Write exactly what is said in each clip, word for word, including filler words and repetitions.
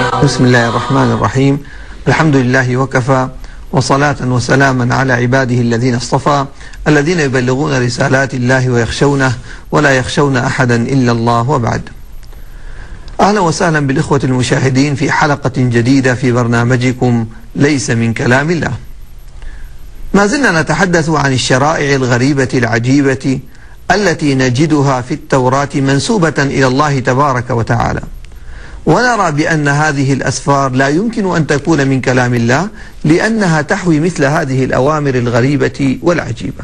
بسم الله الرحمن الرحيم. الحمد لله وكفى، وصلاة وسلاما على عباده الذين اصطفى، الذين يبلغون رسالات الله ويخشونه ولا يخشون أحدا إلا الله، وبعد. أهلا وسهلا بالإخوة المشاهدين في حلقة جديدة في برنامجكم ليس من كلام الله. ما زلنا نتحدث عن الشرائع الغريبة العجيبة التي نجدها في التوراة منسوبة إلى الله تبارك وتعالى، ونرى بأن هذه الأسفار لا يمكن أن تكون من كلام الله، لأنها تحوي مثل هذه الأوامر الغريبة والعجيبة.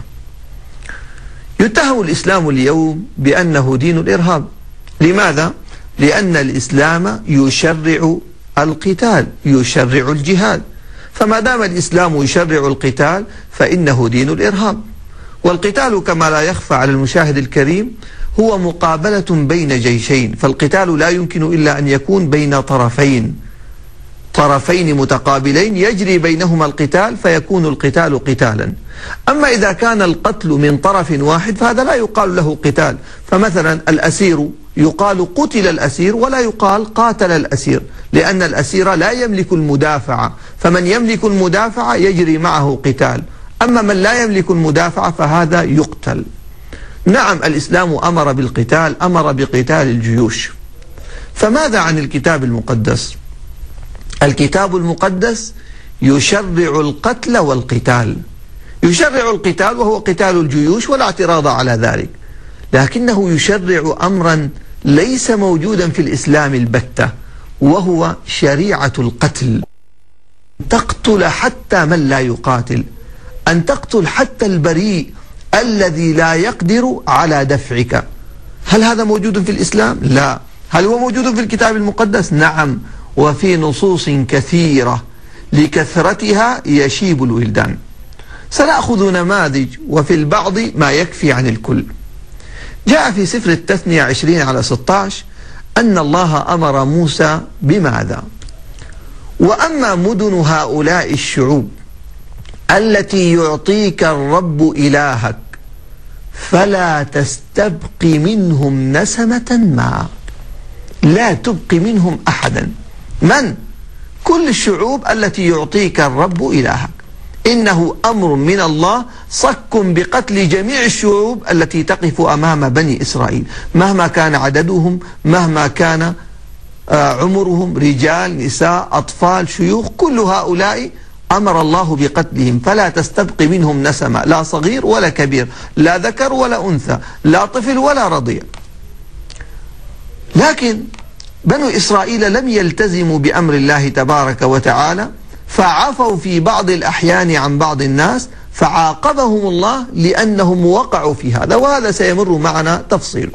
يتهم الإسلام اليوم بأنه دين الإرهاب. لماذا؟ لأن الإسلام يشرع القتال، يشرع الجهاد، فما دام الإسلام يشرع القتال فإنه دين الإرهاب. والقتال كما لا يخفى على المشاهد الكريم هو مقابلة بين جيشين، فالقتال لا يمكن إلا أن يكون بين طرفين طرفين متقابلين يجري بينهما القتال، فيكون القتال قتالا. أما إذا كان القتل من طرف واحد فهذا لا يقال له قتال. فمثلا الأسير يقال قتل الأسير ولا يقال قاتل الأسير، لأن الأسير لا يملك المدافعة، فمن يملك المدافعة يجري معه قتال، أما من لا يملك المدافعة فهذا يقتل. نعم، الإسلام أمر بالقتال، أمر بقتال الجيوش. فماذا عن الكتاب المقدس؟ الكتاب المقدس يشرع القتل والقتال، يشرع القتال وهو قتال الجيوش ولا اعتراض على ذلك، لكنه يشرع أمرا ليس موجودا في الإسلام البتة، وهو شريعة القتل. تقتل حتى من لا يقاتل، أن تقتل حتى البريء الذي لا يقدر على دفعك. هل هذا موجود في الإسلام؟ لا. هل هو موجود في الكتاب المقدس؟ نعم، وفي نصوص كثيرة لكثرتها يشيب الولدان. سنأخذ نماذج، وفي البعض ما يكفي عن الكل. جاء في سفر التثنية عشرين على ستة عشر أن الله أمر موسى بماذا؟ وأما مدن هؤلاء الشعوب التي يعطيك الرب إلهك فلا تستبق منهم نسمة ما، لا تبقي منهم أحدا. من؟ كل الشعوب التي يعطيك الرب إلهك. إنه أمر من الله صك بقتل جميع الشعوب التي تقف أمام بني إسرائيل، مهما كان عددهم، مهما كان عمرهم، رجال، نساء، أطفال، شيوخ، كل هؤلاء أمر الله بقتلهم، فلا تستبق منهم نسمة، لا صغير ولا كبير، لا ذكر ولا أنثى، لا طفل ولا رضيع. لكن بنو إسرائيل لم يلتزموا بأمر الله تبارك وتعالى، فعفوا في بعض الأحيان عن بعض الناس، فعاقبهم الله لأنهم وقعوا في هذا، وهذا سيمر معنا تفصيله.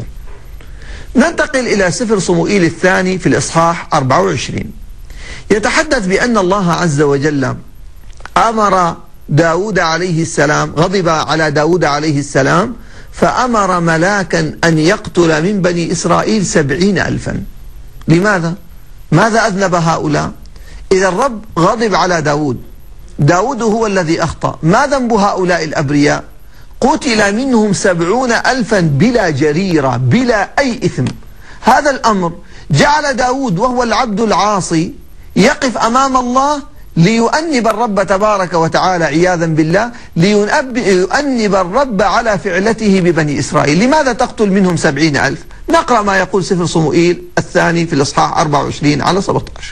ننتقل إلى سفر صموئيل الثاني في الإصحاح أربعة وعشرين. يتحدث بأن الله عز وجل أمر داود عليه السلام، غضب على داود عليه السلام، فأمر ملاكا أن يقتل من بني إسرائيل سبعين ألفا. لماذا؟ ماذا أذنب هؤلاء؟ إذا الرب غضب على داود، داود هو الذي أخطأ، ما ذنب هؤلاء الأبرياء؟ قتل منهم سبعون ألفا بلا جريرة، بلا أي إثم. هذا الأمر جعل داود وهو العبد العاصي يقف أمام الله ليؤنب الرب تبارك وتعالى عياذا بالله، ليؤنب الرب على فعلته ببني إسرائيل. لماذا تقتل منهم سبعين ألف؟ نقرأ ما يقول سفر صموئيل الثاني في الإصحاح أربعة وعشرين على سبعة عشر.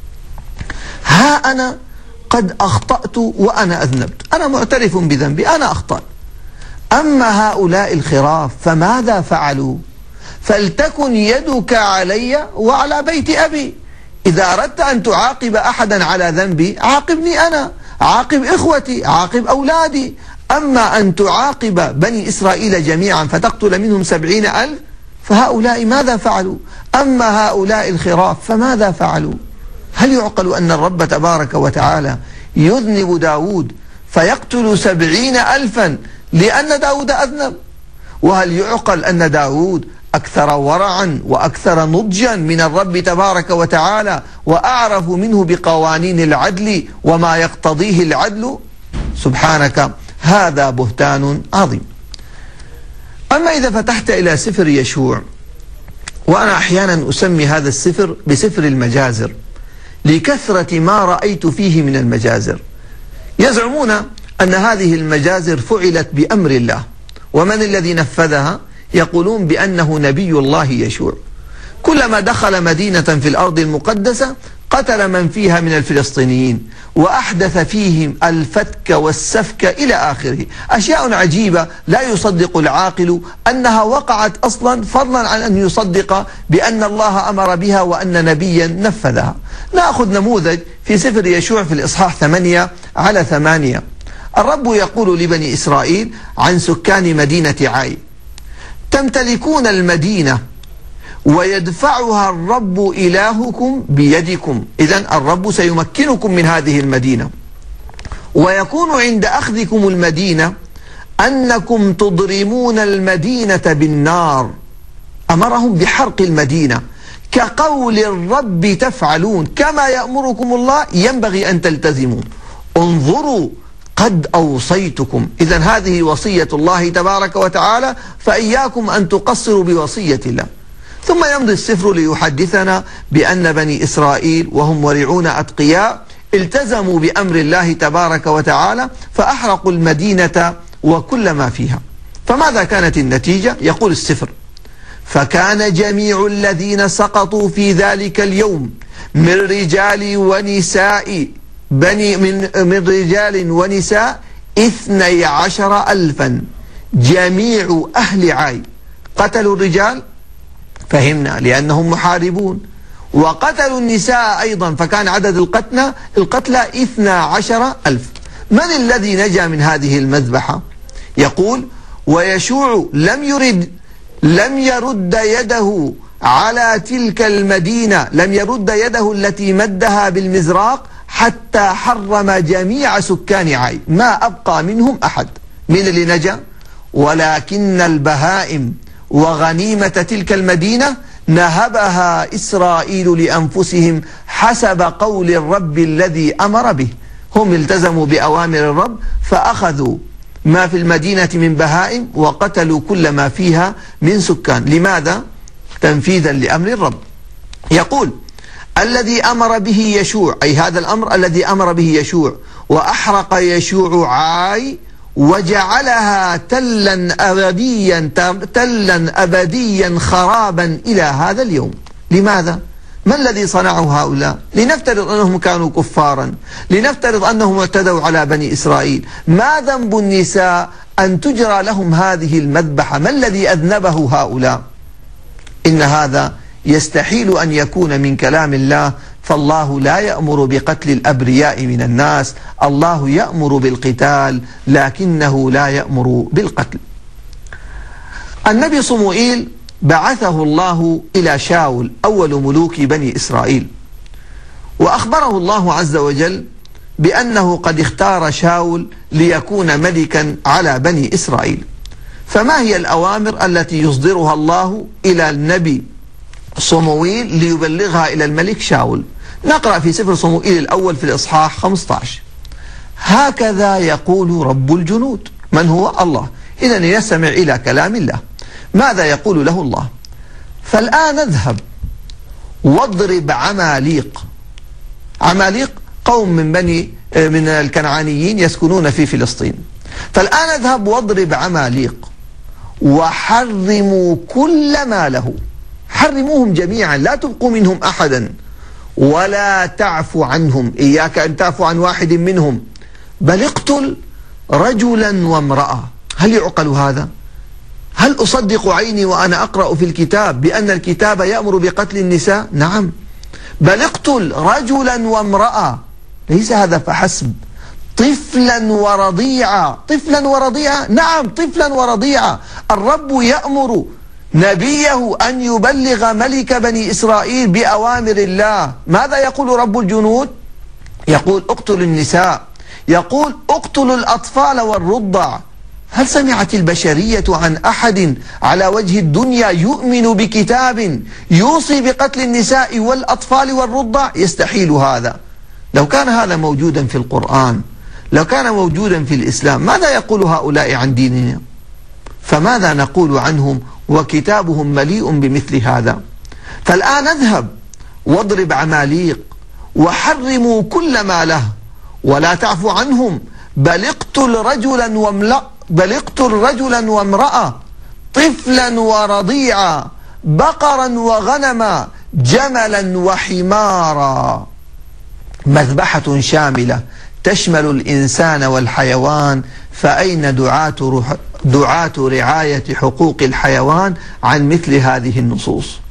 ها أنا قد أخطأت وأنا أذنبت، أنا معترف بذنبي، أنا أخطأت. أما هؤلاء الخراف فماذا فعلوا؟ فلتكن يدك علي وعلى بيت أبي. إذا أردت أن تعاقب أحدا على ذنبي عاقبني أنا، عاقب إخوتي، عاقب أولادي. أما أن تعاقب بني إسرائيل جميعا فتقتل منهم سبعين ألف، فهؤلاء ماذا فعلوا؟ أما هؤلاء الخراف فماذا فعلوا؟ هل يعقل أن الرب تبارك وتعالى يذنب داود فيقتل سبعين ألفا لأن داود أذنب؟ وهل يعقل أن داود أكثر ورعا وأكثر نضجا من الرب تبارك وتعالى، وأعرف منه بقوانين العدل وما يقتضيه العدل؟ سبحانك، هذا بهتان عظيم. أما إذا فتحت إلى سفر يشوع، وأنا أحيانا أسمي هذا السفر بسفر المجازر، لكثرة ما رأيت فيه من المجازر. يزعمون أن هذه المجازر فعلت بأمر الله، ومن الذي نفذها؟ يقولون بأنه نبي الله يشوع. كلما دخل مدينة في الأرض المقدسة قتل من فيها من الفلسطينيين، وأحدث فيهم الفتك والسفك إلى آخره. أشياء عجيبة لا يصدق العاقل أنها وقعت أصلا، فضلا عن أن يصدق بأن الله أمر بها وأن نبيا نفذها. نأخذ نموذج في سفر يشوع في الإصحاح ثمانية على ثمانية. الرب يقول لبني إسرائيل عن سكان مدينة عاي: تمتلكون المدينة ويدفعها الرب إلهكم بيدكم. إذن الرب سيمكنكم من هذه المدينة، ويكون عند أخذكم المدينة أنكم تضرمون المدينة بالنار. أمرهم بحرق المدينة، كقول الرب تفعلون، كما يأمركم الله ينبغي أن تلتزموا. انظروا قد أوصيتكم. إذن هذه وصية الله تبارك وتعالى، فإياكم أن تقصروا بوصية الله. ثم يمضي السفر ليحدثنا بأن بني إسرائيل وهم ورعون أتقياء التزموا بأمر الله تبارك وتعالى، فأحرقوا المدينة وكل ما فيها. فماذا كانت النتيجة؟ يقول السفر: فكان جميع الذين سقطوا في ذلك اليوم من رجال ونساء بني من, من رجال ونساء اثني عشر ألفا. جميع أهل عاي قتلوا الرجال، فهمنا، لأنهم محاربون، وقتلوا النساء أيضا، فكان عدد القتلى القتلى اثنى عشر ألف. من الذي نجا من هذه المذبحة؟ يقول: ويشوع لم يرد لم يرد يده على تلك المدينة، لم يرد يده التي مدها بالمزراق حتى حرم جميع سكان عاي، ما أبقى منهم أحد. من اللي نجا؟ ولكن البهائم وغنيمة تلك المدينة نهبها إسرائيل لأنفسهم حسب قول الرب الذي أمر به. هم التزموا بأوامر الرب، فأخذوا ما في المدينة من بهائم وقتلوا كل ما فيها من سكان. لماذا؟ تنفيذا لأمر الرب. يقول: الذي أمر به يشوع، أي هذا الأمر الذي أمر به يشوع، وأحرق يشوع عاي وجعلها تلا أبديا تلا أبديا خرابا إلى هذا اليوم. لماذا؟ ما الذي صنعه هؤلاء؟ لنفترض أنهم كانوا كفارا، لنفترض أنهم اعتدوا على بني إسرائيل. ما ذنب النساء أن تجرى لهم هذه المذبحة؟ ما الذي أذنبه هؤلاء؟ إن هذا يستحيل أن يكون من كلام الله، فالله لا يأمر بقتل الأبرياء من الناس، الله يأمر بالقتال لكنه لا يأمر بالقتل. النبي صموئيل بعثه الله إلى شاول أول ملوك بني إسرائيل، وأخبره الله عز وجل بأنه قد اختار شاول ليكون ملكا على بني إسرائيل. فما هي الأوامر التي يصدرها الله إلى النبي صموئيل ليبلغها إلى الملك شاول؟ نقرأ في سفر صموئيل الأول في الإصحاح خمسة عشر: هكذا يقول رب الجنود. من هو؟ الله. إذن يستمع إلى كلام الله. ماذا يقول له الله؟ فالآن اذهب واضرب عماليق. عماليق قوم من بني من الكنعانيين يسكنون في فلسطين. فالآن اذهب واضرب عماليق وحرموا كل ما له. حرموهم جميعا، لا تبقوا منهم أحدا، ولا تعفو عنهم. إياك أن تعفو عن واحد منهم، بل اقتل رجلا وامرأة. هل يعقل هذا؟ هل أصدق عيني وأنا أقرأ في الكتاب بأن الكتاب يأمر بقتل النساء؟ نعم. بل اقتل رجلا وامرأة. ليس هذا فحسب، طفلا ورضيعا. طفلا ورضيعا؟ نعم، طفلا ورضيعا. الرب يأمر نبيه أن يبلغ ملك بني إسرائيل بأوامر الله. ماذا يقول رب الجنود؟ يقول اقتل النساء، يقول اقتلوا الأطفال والرضع. هل سمعت البشرية عن أحد على وجه الدنيا يؤمن بكتاب يوصي بقتل النساء والأطفال والرضع؟ يستحيل هذا. لو كان هذا موجودا في القرآن، لو كان موجودا في الإسلام، ماذا يقول هؤلاء عن ديننا؟ فماذا نقول عنهم وكتابهم مليء بمثل هذا؟ فالآن اذهب واضرب عماليق وحرموا كل ما له ولا تعفوا عنهم، بل اقتل رجلا وامرأة بل اقتل رجلا وامرأة، طفلا ورضيعا، بقرا وغنما، جملا وحمارا. مذبحة شاملة تشمل الإنسان والحيوان، فأين دعاة دعاة رعاية حقوق الحيوان عن مثل هذه النصوص؟